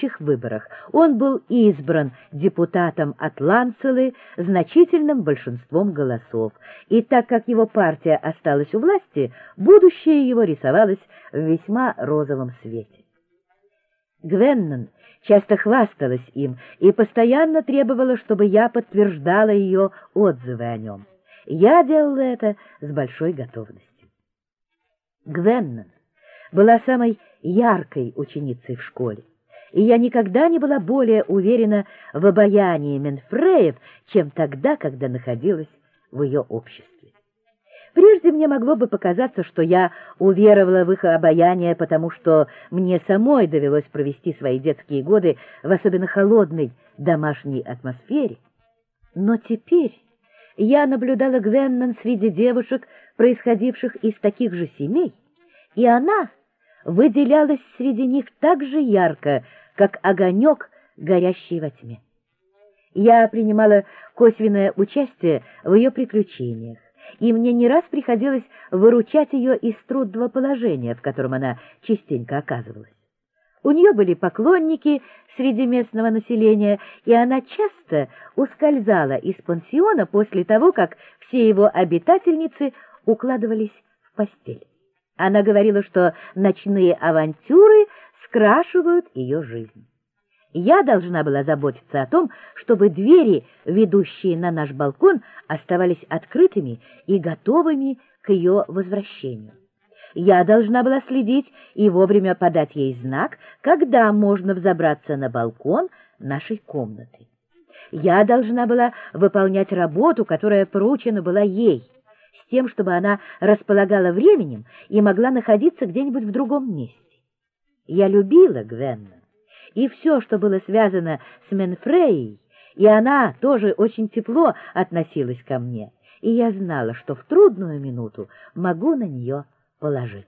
общих выборах он был избран депутатом от Ланцелы значительным большинством голосов, и так как его партия осталась у власти, будущее его рисовалось в весьма розовом свете. Гвеннон часто хвасталась им и постоянно требовала, чтобы я подтверждала ее отзывы о нем. Я делала это с большой готовностью. Гвеннон была самой яркой ученицей в школе, и я никогда не была более уверена в обаянии Менфреев, чем тогда, когда находилась в ее обществе. Прежде мне могло бы показаться, что я уверовала в их обаяние, потому что мне самой довелось провести свои детские годы в особенно холодной домашней атмосфере. Но теперь я наблюдала Гвеннон среди девушек, происходивших из таких же семей, и она выделялась среди них так же ярко, как огонек, горящий во тьме. Я принимала косвенное участие в ее приключениях, и мне не раз приходилось выручать ее из трудного положения, в котором она частенько оказывалась. У нее были поклонники среди местного населения, и она часто ускользала из пансиона после того, как все его обитательницы укладывались в постель. Она говорила, что ночные авантюры скрашивают ее жизнь. Я должна была заботиться о том, чтобы двери, ведущие на наш балкон, оставались открытыми и готовыми к ее возвращению. Я должна была следить и вовремя подать ей знак, когда можно взобраться на балкон нашей комнаты. Я должна была выполнять работу, которая поручена была ей, с тем, чтобы она располагала временем и могла находиться где-нибудь в другом месте. Я любила Гвеннон, и все, что было связано с Менфреей, и она тоже очень тепло относилась ко мне, и я знала, что в трудную минуту могу на нее положиться.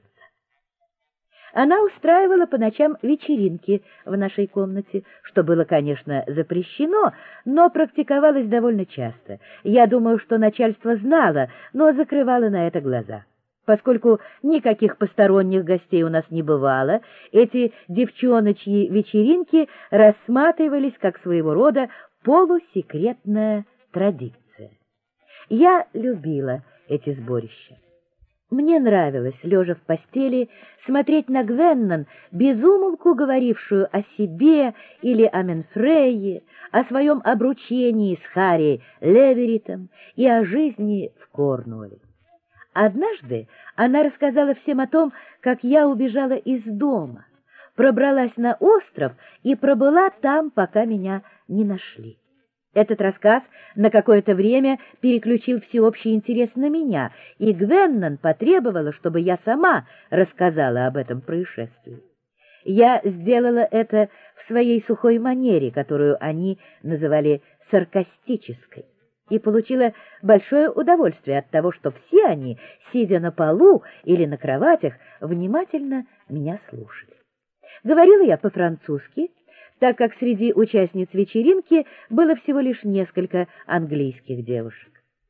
Она устраивала по ночам вечеринки в нашей комнате, что было, конечно, запрещено, но практиковалось довольно часто. Я думаю, что начальство знало, но закрывало на это глаза. Поскольку никаких посторонних гостей у нас не бывало, эти девчоночьи вечеринки рассматривались как своего рода полусекретная традиция. Я любила эти сборища. Мне нравилось, лежа в постели, смотреть на Гвеннон, без умолку говорившую о себе или о Менфрее, о своем обручении с Харри Леверитом и о жизни в Корнуолле. Однажды она рассказала всем о том, как я убежала из дома, пробралась на остров и пробыла там, пока меня не нашли. Этот рассказ на какое-то время переключил всеобщий интерес на меня, и Гвеннон потребовала, чтобы я сама рассказала об этом происшествии. Я сделала это в своей сухой манере, которую они называли саркастической, и получила большое удовольствие от того, что все они, сидя на полу или на кроватях, внимательно меня слушали. Говорила я по-французски, так как среди участниц вечеринки было всего лишь несколько английских девушек.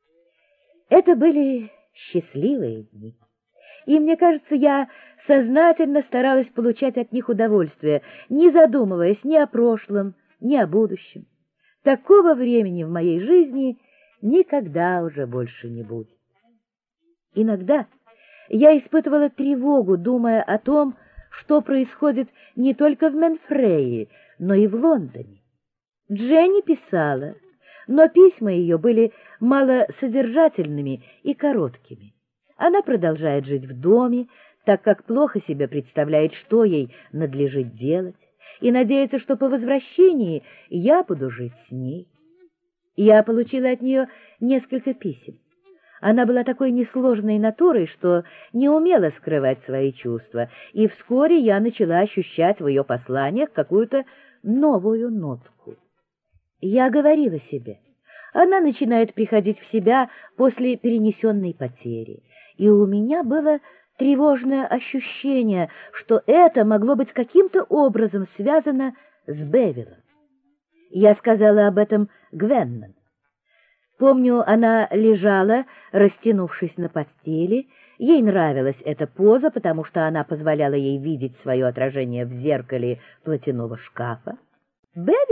Это были счастливые дни, и, мне кажется, я сознательно старалась получать от них удовольствие, не задумываясь ни о прошлом, ни о будущем. Такого времени в моей жизни никогда уже больше не будет. Иногда я испытывала тревогу, думая о том, что происходит не только в Менфрее, но и в Лондоне. Дженни писала, но письма ее были малосодержательными и короткими. Она продолжает жить в доме, так как плохо себе представляет, что ей надлежит делать, и надеется, что по возвращении я буду жить с ней. Я получила от нее несколько писем. Она была такой несложной натурой, что не умела скрывать свои чувства, и вскоре я начала ощущать в ее посланиях какую-то новую нотку. Я говорила себе, она начинает приходить в себя после перенесенной потери, и у меня было тревожное ощущение, что это могло быть каким-то образом связано с Бевиллом. Я сказала об этом Гвеннон. Помню, она лежала, растянувшись на постели, Ей нравилась эта поза, потому что она позволяла ей видеть свое отражение в зеркале платяного шкафа. Беви